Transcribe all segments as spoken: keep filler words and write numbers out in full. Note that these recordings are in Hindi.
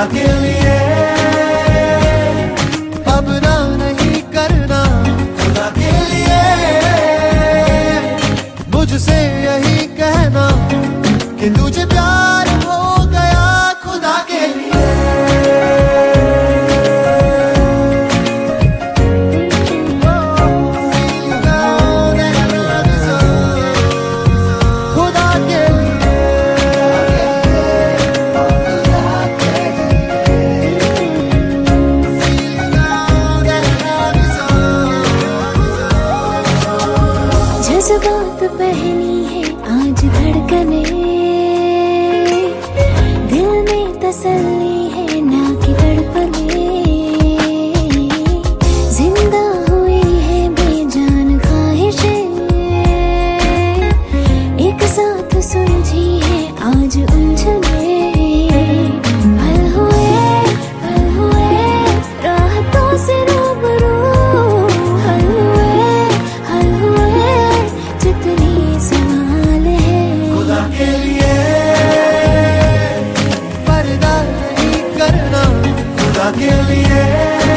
खुदा के लिए अब ना नहीं करना, खुदा के लिए मुझसे यही कहना कि तुझे प्यार हो गया खुदा के लिए। जज्बात पहनी है आज धड़कने, दिल में तसल्ली है ना कि तड़पने, जिंदा हुई है बेजान ख्वाहिशें, एक साथ सुलझी है आज उलझने, पल हुए पल हुए राहतों से रूबरू, हल हुए हल हुए जितनी सवाल है खुदा के लिए पर्दा नहीं करना, खुदा के लिए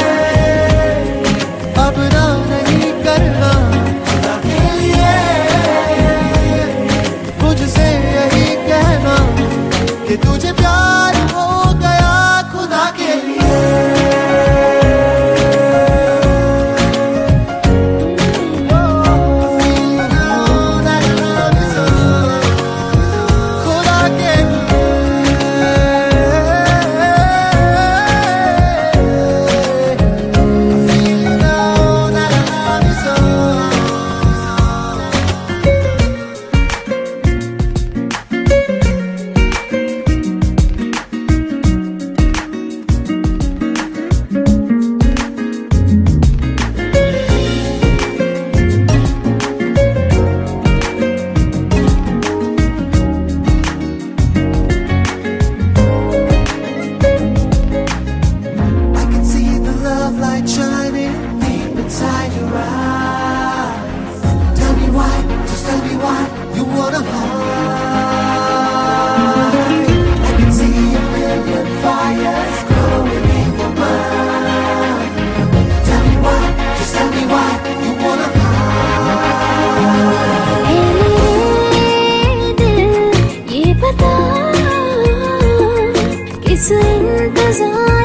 अब ना नहीं करना, खुदा के लिए मुझसे यही कहना कि तुझे प्यार हो गया खुदा के लिए। किस इंतजार